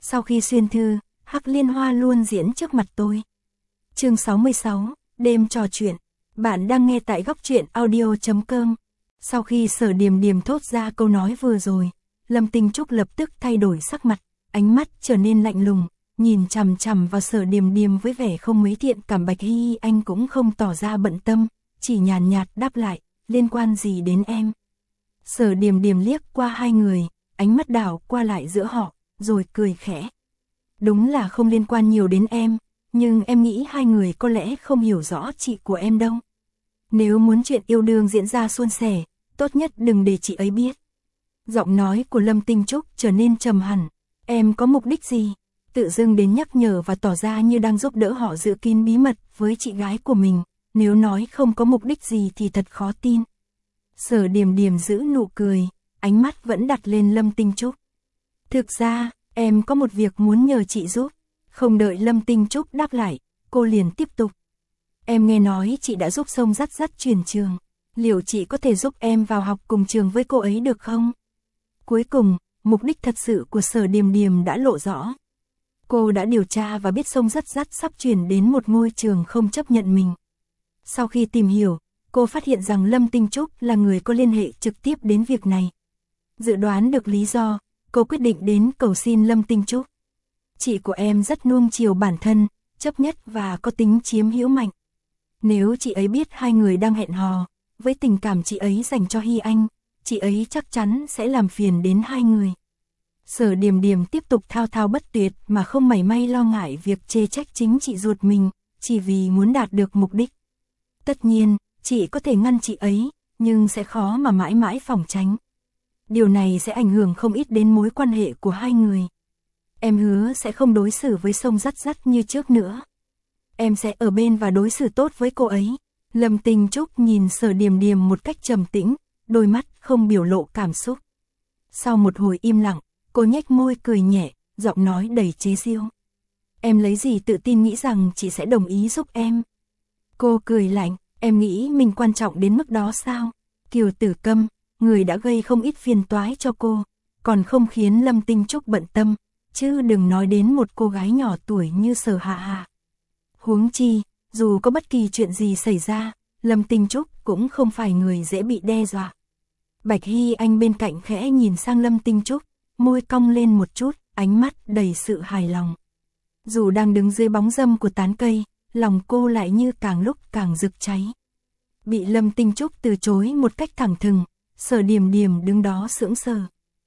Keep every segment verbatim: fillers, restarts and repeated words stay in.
Sau khi xuyên thư, Hắc Liên Hoa luôn diễn trước mặt tôi. Chương sáu mươi sáu, đêm trò chuyện. Bạn đang nghe tại góc truyện audio chấm com. Sau khi Sở Điềm Điềm thốt ra câu nói vừa rồi, Lâm Tinh Trúc lập tức thay đổi sắc mặt, ánh mắt trở nên lạnh lùng, nhìn chằm chằm vào Sở Điềm Điềm với vẻ không mấy thiện cảm. Bạch Hy Anh cũng không tỏ ra bận tâm, chỉ nhàn nhạt đáp lại, liên quan gì đến em? Sở Điềm Điềm liếc qua hai người, ánh mắt đảo qua lại giữa họ, rồi cười khẽ. Đúng là không liên quan nhiều đến em, nhưng em nghĩ hai người có lẽ không hiểu rõ chị của em đâu. Nếu muốn chuyện yêu đương diễn ra suôn sẻ, tốt nhất đừng để chị ấy biết. Giọng nói của Lâm Tinh Trúc trở nên trầm hẳn. Em có mục đích gì? Tự dưng đến nhắc nhở và tỏ ra như đang giúp đỡ họ giữ kín bí mật với chị gái của mình. Nếu nói không có mục đích gì thì thật khó tin. Sở Điềm Điềm giữ nụ cười, ánh mắt vẫn đặt lên Lâm Tinh Trúc. Thực ra, em có một việc muốn nhờ chị giúp. Không đợi Lâm Tinh Trúc đáp lại, cô liền tiếp tục. Em nghe nói chị đã giúp Sông Dắt Dắt chuyển trường. Liệu chị có thể giúp em vào học cùng trường với cô ấy được không? Cuối cùng, mục đích thật sự của Sở Điềm Điềm đã lộ rõ. Cô đã điều tra và biết Sông Dắt Dắt sắp chuyển đến một ngôi trường không chấp nhận mình. Sau khi tìm hiểu, cô phát hiện rằng Lâm Tinh Trúc là người có liên hệ trực tiếp đến việc này. Dự đoán được lý do, cô quyết định đến cầu xin Lâm Tinh Trúc. Chị của em rất nuông chiều bản thân, chấp nhất và có tính chiếm hữu mạnh. Nếu chị ấy biết hai người đang hẹn hò, với tình cảm chị ấy dành cho Hy Anh, chị ấy chắc chắn sẽ làm phiền đến hai người. Sở Điềm Điềm tiếp tục thao thao bất tuyệt mà không mảy may lo ngại việc chê trách chính chị ruột mình, chỉ vì muốn đạt được mục đích. Tất nhiên, chị có thể ngăn chị ấy, nhưng sẽ khó mà mãi mãi phòng tránh. Điều này sẽ ảnh hưởng không ít đến mối quan hệ của hai người. Em hứa sẽ không đối xử với Sông Dắt Dắt như trước nữa. Em sẽ ở bên và đối xử tốt với cô ấy. Lâm Tinh Trúc nhìn Sở Điềm Điềm một cách trầm tĩnh, đôi mắt không biểu lộ cảm xúc. Sau một hồi im lặng, cô nhếch môi cười nhẹ, giọng nói đầy chế giễu. Em lấy gì tự tin nghĩ rằng chị sẽ đồng ý giúp em? Cô cười lạnh, em nghĩ mình quan trọng đến mức đó sao? Kiều Tử Câm, người đã gây không ít phiền toái cho cô, còn không khiến Lâm Tinh Trúc bận tâm, chứ đừng nói đến một cô gái nhỏ tuổi như Sở Hạ Hạ. Huống chi, dù có bất kỳ chuyện gì xảy ra, Lâm Tinh Trúc cũng không phải người dễ bị đe dọa. Bạch Hy Anh bên cạnh khẽ nhìn sang Lâm Tinh Trúc, môi cong lên một chút, ánh mắt đầy sự hài lòng. Dù đang đứng dưới bóng râm của tán cây, lòng cô lại như càng lúc càng rực cháy. Bị Lâm Tinh Trúc từ chối một cách thẳng thừng, Sở Điềm Điềm đứng đó sững sờ.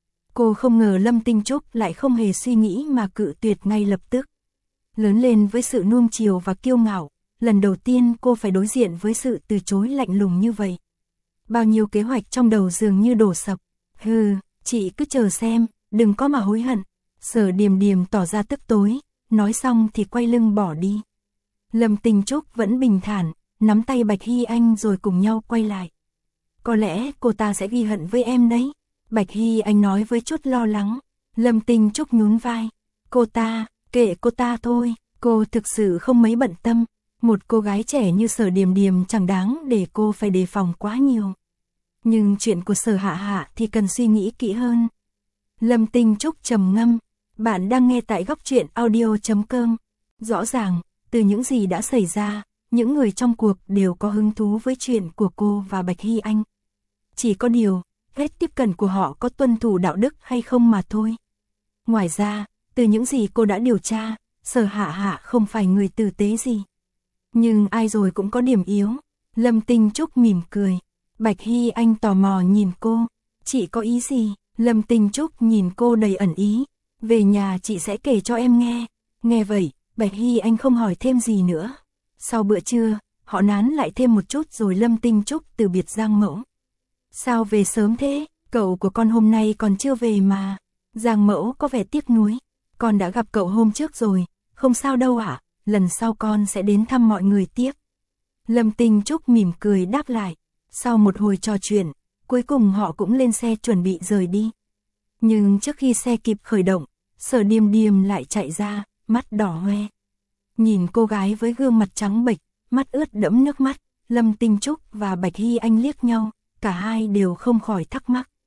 Cô không ngờ Lâm Tinh Trúc lại không hề suy nghĩ mà cự tuyệt ngay lập tức. Lớn lên với sự nuông chiều và kiêu ngạo, lần đầu tiên cô phải đối diện với sự từ chối lạnh lùng như vậy. Bao nhiêu kế hoạch trong đầu dường như đổ sập. Hừ, chị cứ chờ xem, đừng có mà hối hận. Sở Điềm Điềm tỏ ra tức tối, nói xong thì quay lưng bỏ đi. Lâm Tinh Trúc vẫn bình thản, nắm tay Bạch Hy Anh rồi cùng nhau quay lại. Có lẽ cô ta sẽ ghi hận với em đấy. Bạch Hy Anh nói với chút lo lắng. Lâm Tinh Trúc nhún vai. Cô ta, kệ cô ta thôi, cô thực sự không mấy bận tâm. Một cô gái trẻ như Sở Điềm Điềm chẳng đáng để cô phải đề phòng quá nhiều. Nhưng chuyện của Sở Hạ Hạ thì cần suy nghĩ kỹ hơn. Lâm Tinh Trúc trầm ngâm. Bạn đang nghe tại góc truyện audio chấm com. Rõ ràng, từ những gì đã xảy ra, những người trong cuộc đều có hứng thú với chuyện của cô và Bạch Hy Anh. Chỉ có điều, cách tiếp cận của họ có tuân thủ đạo đức hay không mà thôi. Ngoài ra, từ những gì cô đã điều tra, Sở Hạ Hạ không phải người tử tế gì. Nhưng ai rồi cũng có điểm yếu. Lâm Tinh Trúc mỉm cười. Bạch Hy Anh tò mò nhìn cô. Chị có ý gì? Lâm Tinh Trúc nhìn cô đầy ẩn ý. Về nhà chị sẽ kể cho em nghe. Nghe vậy, Bạch Hy Anh không hỏi thêm gì nữa. Sau bữa trưa, họ nán lại thêm một chút rồi Lâm Tinh Trúc từ biệt Giang Mẫu. Sao về sớm thế? Cậu của con hôm nay còn chưa về mà. Giang Mẫu có vẻ tiếc nuối. Con đã gặp cậu hôm trước rồi. Không sao đâu ạ. Lần sau con sẽ đến thăm mọi người tiếp. Lâm Tinh Trúc mỉm cười đáp lại. Sau một hồi trò chuyện, cuối cùng họ cũng lên xe chuẩn bị rời đi. Nhưng trước khi xe kịp khởi động, Sở Điềm Điềm lại chạy ra, mắt đỏ hoe. Nhìn cô gái với gương mặt trắng bệch, mắt ướt đẫm nước mắt, Lâm Tinh Trúc và Bạch Hy Anh liếc nhau, cả hai đều không khỏi thắc mắc.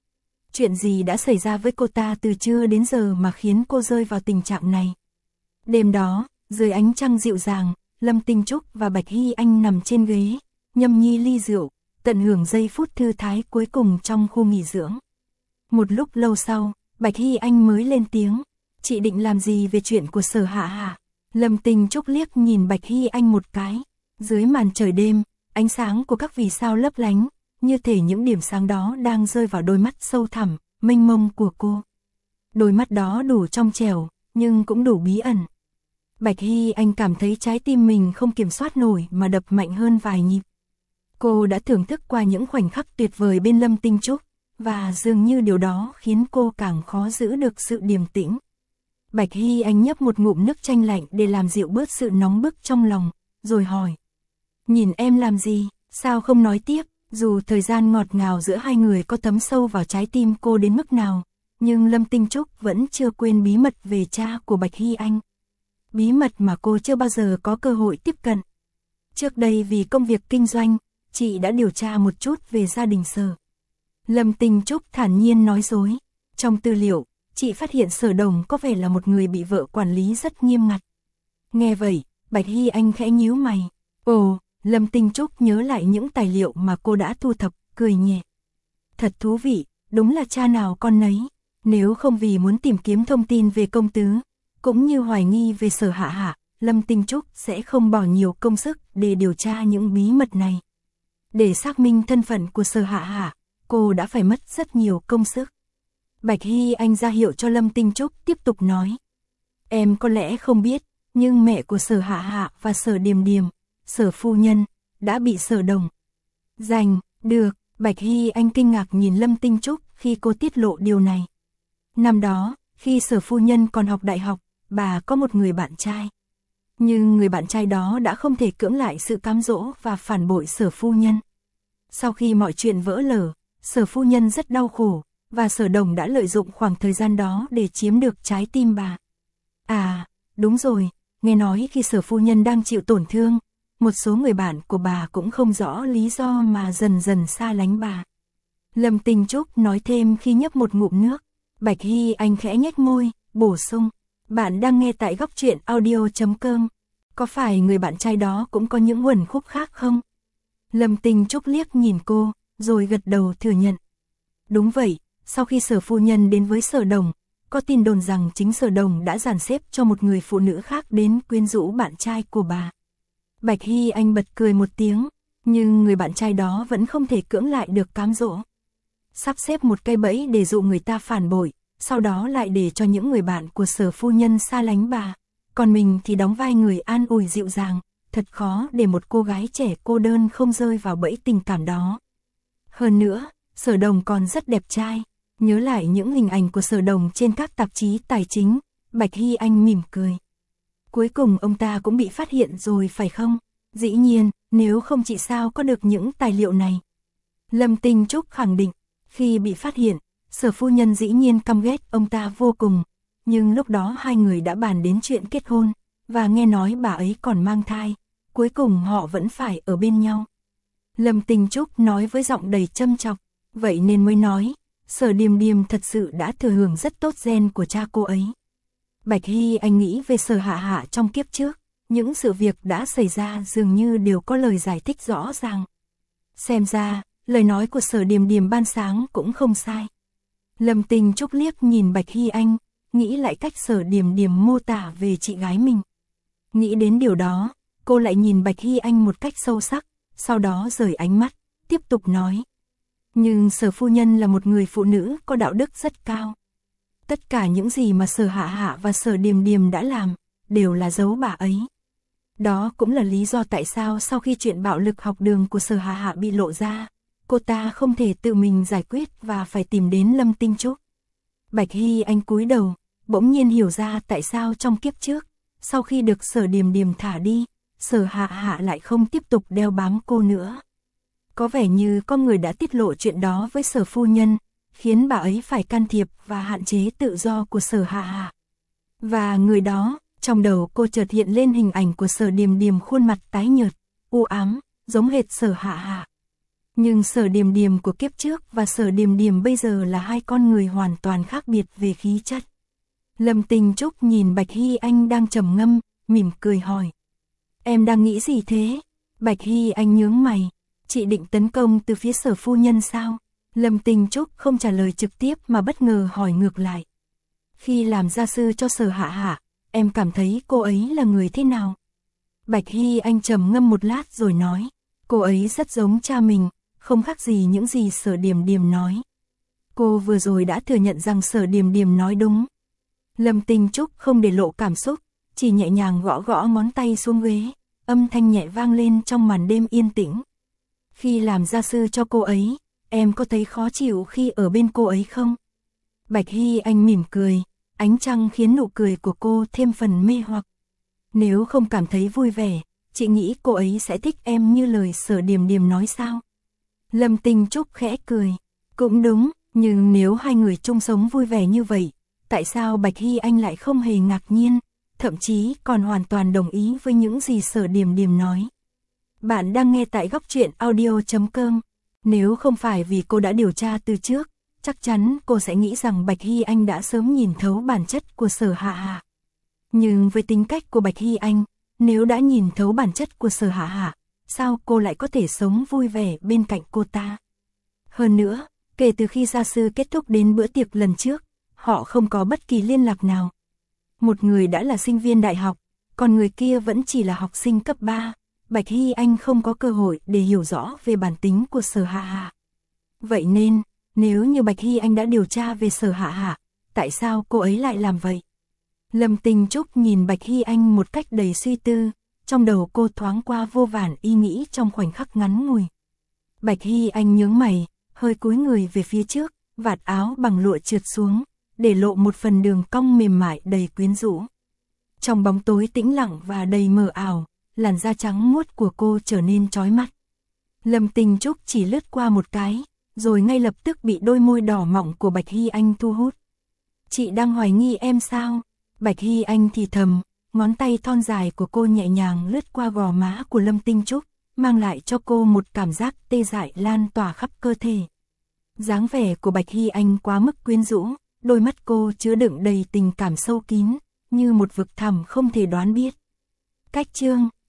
chuyện gì đã xảy ra với cô ta từ trưa đến giờ mà khiến cô rơi vào tình trạng này. Đêm đó, dưới ánh trăng dịu dàng, Lâm Tinh Trúc và Bạch Hy Anh nằm trên ghế, nhâm nhi ly rượu, tận hưởng giây phút thư thái cuối cùng trong khu nghỉ dưỡng. Một lúc lâu sau, Bạch Hy Anh mới lên tiếng, chị định làm gì về chuyện của Sở Hạ Hạ? Lâm Tinh Trúc liếc nhìn Bạch Hy Anh một cái, dưới màn trời đêm, ánh sáng của các vì sao lấp lánh, như thể những điểm sáng đó đang rơi vào đôi mắt sâu thẳm, mênh mông của cô. Đôi mắt đó đủ trong trẻo, nhưng cũng đủ bí ẩn. Bạch Hy Anh cảm thấy trái tim mình không kiểm soát nổi mà đập mạnh hơn vài nhịp. Cô đã thưởng thức qua những khoảnh khắc tuyệt vời bên Lâm Tinh Trúc, và dường như điều đó khiến cô càng khó giữ được sự điềm tĩnh. Bạch Hy Anh nhấp một ngụm nước chanh lạnh để làm dịu bớt sự nóng bức trong lòng, rồi hỏi. Nhìn em làm gì, sao không nói tiếp? Dù thời gian ngọt ngào giữa hai người có thấm sâu vào trái tim cô đến mức nào, nhưng Lâm Tinh Trúc vẫn chưa quên bí mật về cha của Bạch Hy Anh. Bí mật mà cô chưa bao giờ có cơ hội tiếp cận. Trước đây vì công việc kinh doanh, chị đã điều tra một chút về gia đình Sở. Lâm Tinh Trúc thản nhiên nói dối. Trong tư liệu, chị phát hiện Sở Đồng có vẻ là một người bị vợ quản lý rất nghiêm ngặt. Nghe vậy, Bạch Hy Anh khẽ nhíu mày. Ồ, Lâm Tinh Trúc nhớ lại những tài liệu mà cô đã thu thập, cười nhẹ. Thật thú vị, đúng là cha nào con nấy. Nếu không vì muốn tìm kiếm thông tin về công tứ, cũng như hoài nghi về Sở Hạ Hạ, Lâm Tinh Trúc sẽ không bỏ nhiều công sức để điều tra những bí mật này. Để xác minh thân phận của Sở Hạ Hạ, cô đã phải mất rất nhiều công sức. Bạch Hy Anh ra hiệu cho Lâm Tinh Trúc tiếp tục nói. Em có lẽ không biết, nhưng mẹ của Sở Hạ Hạ và Sở Điềm Điềm, Sở phu nhân, đã bị Sở Đồng giành được. Bạch Hy Anh kinh ngạc nhìn Lâm Tinh Trúc khi cô tiết lộ điều này. Năm đó, khi Sở phu nhân còn học đại học, bà có một người bạn trai. Nhưng người bạn trai đó đã không thể cưỡng lại sự cám dỗ và phản bội Sở phu nhân. Sau khi mọi chuyện vỡ lở, Sở phu nhân rất đau khổ, và Sở Đồng đã lợi dụng khoảng thời gian đó để chiếm được trái tim bà. À, đúng rồi, nghe nói khi Sở phu nhân đang chịu tổn thương, một số người bạn của bà cũng không rõ lý do mà dần dần xa lánh bà. Lâm Tinh Trúc nói thêm khi nhấp một ngụm nước. Bạch Hy Anh khẽ nhếch môi, bổ sung. Bạn đang nghe tại góc truyện audio chấm com. Có phải người bạn trai đó cũng có những uẩn khúc khác không? Lâm Tinh Trúc liếc nhìn cô, rồi gật đầu thừa nhận. Đúng vậy, sau khi Sở phu nhân đến với Sở Đồng, có tin đồn rằng chính Sở Đồng đã dàn xếp cho một người phụ nữ khác đến quyến rũ bạn trai của bà. Bạch Hy Anh bật cười một tiếng, nhưng người bạn trai đó vẫn không thể cưỡng lại được cám dỗ. Sắp xếp một cây bẫy để dụ người ta phản bội, sau đó lại để cho những người bạn của Sở phu nhân xa lánh bà. Còn mình thì đóng vai người an ủi dịu dàng, thật khó để một cô gái trẻ cô đơn không rơi vào bẫy tình cảm đó. Hơn nữa, Sở Đồng còn rất đẹp trai. Nhớ lại những hình ảnh của Sở Đồng trên các tạp chí tài chính, Bạch Hy Anh mỉm cười. Cuối cùng ông ta cũng bị phát hiện rồi phải không? Dĩ nhiên, nếu không chị sao có được những tài liệu này? Lâm Tinh Trúc khẳng định, khi bị phát hiện, Sở phu nhân dĩ nhiên căm ghét ông ta vô cùng. Nhưng lúc đó hai người đã bàn đến chuyện kết hôn, và nghe nói bà ấy còn mang thai. Cuối cùng họ vẫn phải ở bên nhau. Lâm Tinh Trúc nói với giọng đầy châm chọc, vậy nên mới nói, Sở Điềm Điềm thật sự đã thừa hưởng rất tốt gen của cha cô ấy. Bạch Hy Anh nghĩ về Sở Hạ Hạ trong kiếp trước, những sự việc đã xảy ra dường như đều có lời giải thích rõ ràng. Xem ra, lời nói của Sở Điềm Điềm ban sáng cũng không sai. Lâm Tinh Trúc liếc nhìn Bạch Hy Anh, nghĩ lại cách Sở Điềm Điềm mô tả về chị gái mình. Nghĩ đến điều đó, cô lại nhìn Bạch Hy Anh một cách sâu sắc, sau đó rời ánh mắt, tiếp tục nói. Nhưng Sở phu nhân là một người phụ nữ có đạo đức rất cao. Tất cả những gì mà Sở Hạ Hạ và Sở Điềm Điềm đã làm, đều là giấu bà ấy. Đó cũng là lý do tại sao sau khi chuyện bạo lực học đường của Sở Hạ Hạ bị lộ ra, cô ta không thể tự mình giải quyết và phải tìm đến Lâm Tinh Trúc. Bạch Hy Anh cúi đầu, bỗng nhiên hiểu ra tại sao trong kiếp trước, sau khi được Sở Điềm Điềm thả đi, Sở Hạ Hạ lại không tiếp tục đeo bám cô nữa. Có vẻ như có người đã tiết lộ chuyện đó với Sở phu nhân, khiến bà ấy phải can thiệp và hạn chế tự do của Sở Hạ Hạ. Và người đó, trong đầu cô chợt hiện lên hình ảnh của Sở Điềm Điềm khuôn mặt tái nhợt, u ám, giống hệt Sở Hạ Hạ. Nhưng Sở Điềm Điềm của kiếp trước và Sở Điềm Điềm bây giờ là hai con người hoàn toàn khác biệt về khí chất. Lâm Tình Trúc nhìn Bạch Hy Anh đang trầm ngâm, mỉm cười hỏi. Em đang nghĩ gì thế? Bạch Hy Anh nhướng mày. Chị định tấn công từ phía Sở phu nhân sao? Lâm Tình Trúc không trả lời trực tiếp mà bất ngờ hỏi ngược lại. Khi làm gia sư cho Sở Hạ Hạ, em cảm thấy cô ấy là người thế nào? Bạch Hy Anh trầm ngâm một lát rồi nói. Cô ấy rất giống cha mình, không khác gì những gì Sở Điềm Điềm nói. Cô vừa rồi đã thừa nhận rằng Sở Điềm Điềm nói đúng. Lâm Tình Trúc không để lộ cảm xúc, chỉ nhẹ nhàng gõ gõ ngón tay xuống ghế, âm thanh nhẹ vang lên trong màn đêm yên tĩnh. Khi làm gia sư cho cô ấy, em có thấy khó chịu khi ở bên cô ấy không? Bạch Hy Anh mỉm cười, ánh trăng khiến nụ cười của cô thêm phần mê hoặc. Nếu không cảm thấy vui vẻ, chị nghĩ cô ấy sẽ thích em như lời Sở Điềm Điềm nói sao? Lâm Tình Trúc khẽ cười, cũng đúng, nhưng nếu hai người chung sống vui vẻ như vậy, tại sao Bạch Hy Anh lại không hề ngạc nhiên, thậm chí còn hoàn toàn đồng ý với những gì Sở Điềm Điềm nói. Bạn đang nghe tại góc truyện audio chấm com. Nếu không phải vì cô đã điều tra từ trước, chắc chắn cô sẽ nghĩ rằng Bạch Hy Anh đã sớm nhìn thấu bản chất của Sở Hạ Hạ. Nhưng với tính cách của Bạch Hy Anh, nếu đã nhìn thấu bản chất của Sở Hạ Hạ, sao cô lại có thể sống vui vẻ bên cạnh cô ta? Hơn nữa, kể từ khi gia sư kết thúc đến bữa tiệc lần trước, họ không có bất kỳ liên lạc nào. Một người đã là sinh viên đại học, còn người kia vẫn chỉ là học sinh cấp ba. Bạch Hy Anh không có cơ hội để hiểu rõ về bản tính của Sở Hạ Hạ. Vậy nên, nếu như Bạch Hy Anh đã điều tra về Sở Hạ Hạ, tại sao cô ấy lại làm vậy? Lâm Tình Trúc nhìn Bạch Hy Anh một cách đầy suy tư, trong đầu cô thoáng qua vô vàn ý nghĩ trong khoảnh khắc ngắn ngủi. Bạch Hy Anh nhướng mày, hơi cúi người về phía trước, vạt áo bằng lụa trượt xuống, để lộ một phần đường cong mềm mại đầy quyến rũ. Trong bóng tối tĩnh lặng và đầy mờ ảo, làn da trắng muốt của cô trở nên chói mắt. Lâm Tình Trúc chỉ lướt qua một cái, rồi ngay lập tức bị đôi môi đỏ mọng của Bạch Hy Anh thu hút. Chị đang hoài nghi em sao? Bạch Hy Anh thì thầm, ngón tay thon dài của cô nhẹ nhàng lướt qua gò má của Lâm Tình Trúc, mang lại cho cô một cảm giác tê dại lan tỏa khắp cơ thể. Dáng vẻ của Bạch Hy Anh quá mức quyến rũ, đôi mắt cô chứa đựng đầy tình cảm sâu kín, như một vực thẳm không thể đoán biết. Cách chương